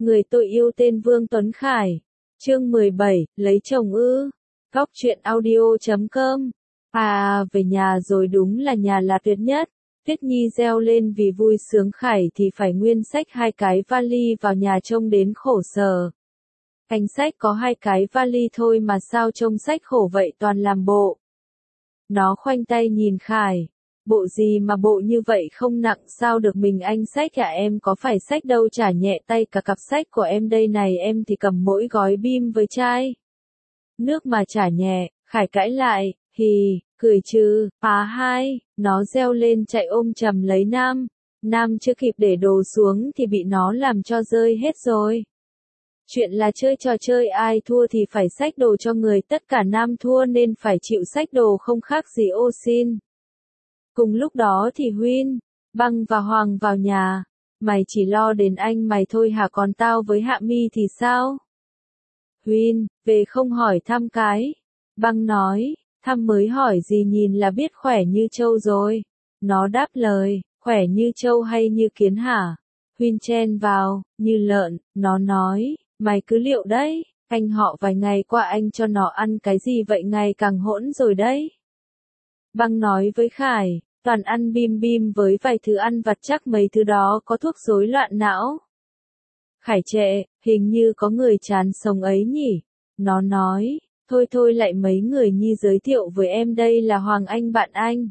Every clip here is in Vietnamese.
Người tôi yêu tên Vương Tuấn Khải. Chương 17, lấy chồng ư? Góc truyện audio.com. Về nhà rồi, đúng là nhà là tuyệt nhất. Tuyết Nhi reo lên vì vui sướng. Khải thì phải nguyên xách 2 cái vali vào nhà trông đến khổ sở. Anh xách có 2 cái vali thôi mà sao trông xách khổ vậy, toàn làm bộ. Nó khoanh tay nhìn Khải. Bộ gì mà bộ như vậy, không nặng sao được, mình anh xách em có phải xách đâu, trả nhẹ tay cả cặp xách của em đây này, em thì cầm mỗi gói bim với chai nước mà trả nhẹ. Khải cãi lại, hì, cười chứ, hai, nó reo lên chạy ôm chầm lấy Nam. Nam chưa kịp để đồ xuống thì bị nó làm cho rơi hết rồi. Chuyện là chơi trò chơi, ai thua thì phải xách đồ cho người, tất cả Nam thua nên phải chịu xách đồ, không khác gì ô xin. Cùng lúc đó thì Huyên, Băng và Hoàng vào nhà. Mày chỉ lo đến anh mày thôi hả, còn tao với Hạ Mi thì sao? Huyên, về không hỏi thăm cái. Băng nói, thăm mới hỏi gì, nhìn là biết khỏe như trâu rồi. Nó đáp lời, khỏe như trâu hay như kiến hả? Huyên chen vào, như lợn. Nó nói, mày cứ liệu đấy, anh họ vài ngày qua anh cho nó ăn cái gì vậy, ngày càng hỗn rồi đấy. Băng nói với Khải, toàn ăn bim bim với vài thứ ăn vặt, chắc mấy thứ đó có thuốc rối loạn não. Khải trệ, hình như có người chán sống ấy nhỉ. Nó nói, thôi lại mấy người Nhi giới thiệu với em, đây là Hoàng Anh bạn anh.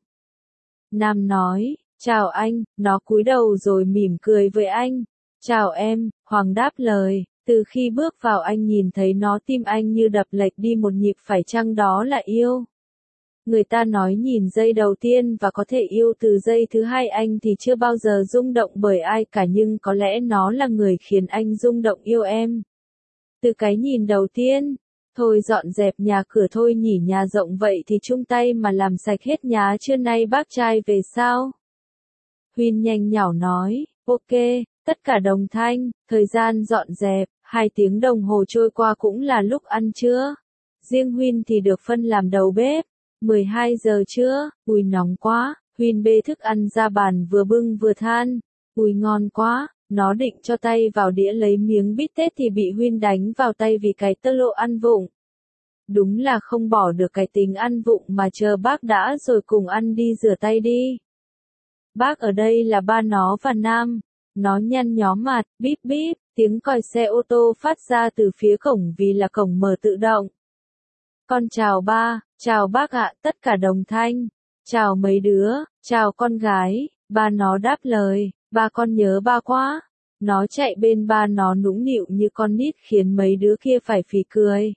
Nam nói, chào anh. Nó cúi đầu rồi mỉm cười với anh. Chào em. Hoàng đáp lời. Từ khi bước vào anh nhìn thấy nó, tim anh như đập lệch đi một nhịp, phải chăng đó là yêu? Người ta nói nhìn giây đầu tiên và có thể yêu từ giây thứ hai, anh thì chưa bao giờ rung động bởi ai cả, nhưng có lẽ nó là người khiến anh rung động yêu em. Từ cái nhìn đầu tiên, thôi dọn dẹp nhà cửa thôi nhỉ, nhà rộng vậy thì chung tay mà làm sạch hết nhà, trưa nay bác trai về sao? Huyên nhanh nhảu nói, ok, tất cả đồng thanh. Thời gian dọn dẹp, 2 tiếng đồng hồ trôi qua cũng là lúc ăn trưa. Riêng Huyên thì được phân làm đầu bếp. 12 giờ trưa, ui nóng quá. Huyên bê thức ăn ra bàn vừa bưng vừa than, ui ngon quá. Nó định cho tay vào đĩa lấy miếng bít tết thì bị Huyên đánh vào tay vì cái tơ lộ ăn vụng. Đúng là không bỏ được cái tính ăn vụng mà, chờ bác đã rồi cùng ăn đi, rửa tay đi. Bác ở đây là ba nó và Nam. Nó nhăn nhó mặt, bíp bíp, tiếng còi xe ô tô phát ra từ phía cổng vì là cổng mở tự động. Con chào ba, chào bác ạ, tất cả đồng thanh. Chào mấy đứa, chào con gái. Ba nó đáp lời, ba con nhớ ba quá. Nó chạy bên ba nó nũng nịu như con nít khiến mấy đứa kia phải phì cười.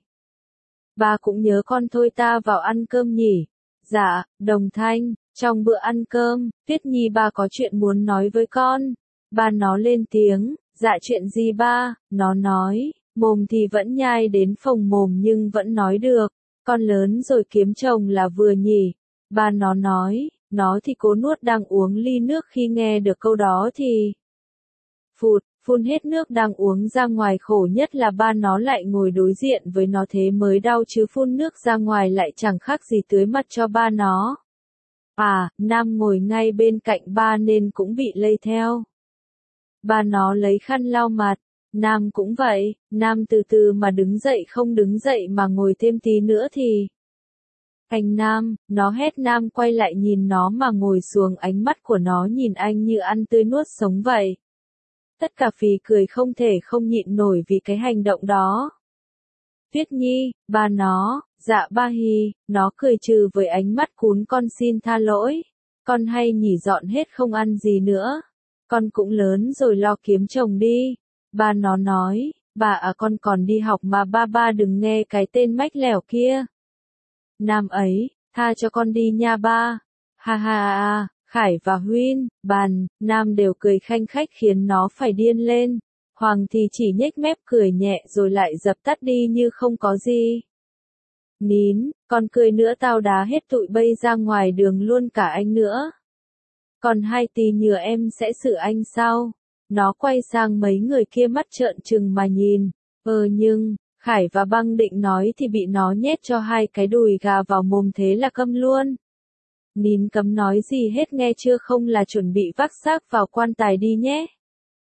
Ba cũng nhớ con thôi, ta vào ăn cơm nhỉ? Dạ, đồng thanh. Trong bữa ăn cơm, Tuyết Nhi, ba có chuyện muốn nói với con. Ba nó lên tiếng, dạ chuyện gì ba? Nó nói, mồm thì vẫn nhai đến phồng mồm nhưng vẫn nói được. Con lớn rồi kiếm chồng là vừa nhỉ? Ba nó nói, nó thì cố nuốt đang uống ly nước, khi nghe được câu đó thì phun hết nước đang uống ra ngoài. Khổ nhất là ba nó lại ngồi đối diện với nó, thế mới đau chứ phun nước ra ngoài lại chẳng khác gì tưới mặt cho ba nó. Nam ngồi ngay bên cạnh ba nên cũng bị lây theo. Ba nó lấy khăn lau mặt. Nam cũng vậy. Nam từ từ mà đứng dậy, không đứng dậy mà ngồi thêm tí nữa thì... Anh Nam, nó hét. Nam quay lại nhìn nó mà ngồi xuống, ánh mắt của nó nhìn anh như ăn tươi nuốt sống vậy. Tất cả phì cười không thể không nhịn nổi vì cái hành động đó. Tuyết Nhi, ba nó, dạ ba hi, nó cười trừ với ánh mắt cún, con xin tha lỗi. Con hay nhỉ, dọn hết không ăn gì nữa. Con cũng lớn rồi, lo kiếm chồng đi. Ba nó nói, bà con còn đi học mà, ba đừng nghe cái tên mách lẻo kia. Nam ấy, tha cho con đi nha ba. Ha. Khải và Huyên, bàn, Nam đều cười khanh khách khiến nó phải điên lên. Hoàng thì chỉ nhếch mép cười nhẹ rồi lại dập tắt đi như không có gì. Nín, con cười nữa tao đá hết tụi bay ra ngoài đường luôn cả anh nữa. Còn 2 tí nhừa em sẽ xử anh sau. Nó quay sang mấy người kia mắt trợn trừng mà nhìn. Nhưng, Khải và Băng định nói thì bị nó nhét cho 2 cái đùi gà vào mồm, thế là câm luôn. Nín, cấm nói gì hết nghe chưa, không là chuẩn bị vác xác vào quan tài đi nhé.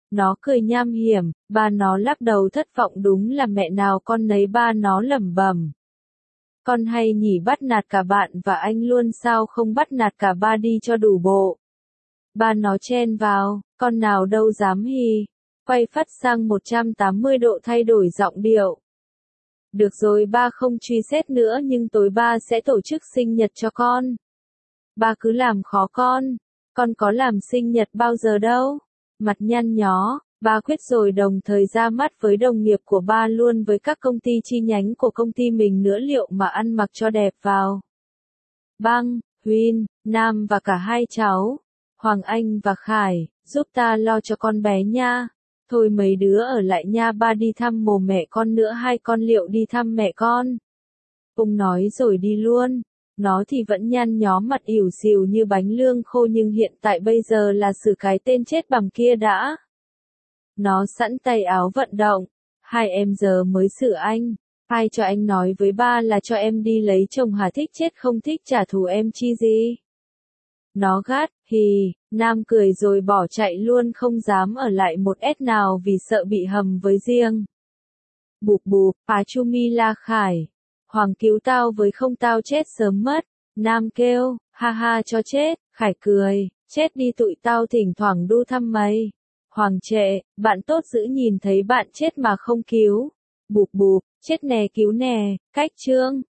Nó cười nham hiểm, ba nó lắc đầu thất vọng đúng là mẹ nào con nấy ba nó lẩm bẩm. Con hay nhỉ bắt nạt cả bạn và anh luôn sao không bắt nạt cả ba đi cho đủ bộ. Ba nó chen vào, con nào đâu dám hì. Quay phát sang 180 độ thay đổi giọng điệu. Được rồi ba không truy xét nữa nhưng tối ba sẽ tổ chức sinh nhật cho con. Ba cứ làm khó con có làm sinh nhật bao giờ đâu. Mặt nhăn nhó, ba quyết rồi đồng thời ra mắt với đồng nghiệp của ba luôn với các công ty chi nhánh của công ty mình nữa liệu mà ăn mặc cho đẹp vào. Băng, Huyên, Nam và cả hai cháu, Hoàng Anh và Khải, giúp ta lo cho con bé nha. Thôi mấy đứa ở lại nha ba đi thăm mồ mẹ con nữa hai con liệu đi thăm mẹ con. Ông nói rồi đi luôn. Nó thì vẫn nhăn nhó mặt ỉu xìu như bánh lương khô nhưng hiện tại bây giờ là xử cái tên chết bằm kia đã. Nó sẵn tay áo vận động. Hai em giờ mới xử anh. Ai cho anh nói với ba là cho em đi lấy chồng hả thích chết không thích trả thù em chi gì. Nó gắt, hì, Nam cười rồi bỏ chạy luôn không dám ở lại một ét nào vì sợ bị hầm với riêng. Bụp bụp, Chumi la Khải. Hoàng cứu tao với không tao chết sớm mất. Nam kêu, ha ha cho chết, Khải cười, chết đi tụi tao thỉnh thoảng đu thăm mày. Hoàng trệ, bạn tốt dữ nhìn thấy bạn chết mà không cứu. Bụp bụp, chết nè cứu nè, cách chương.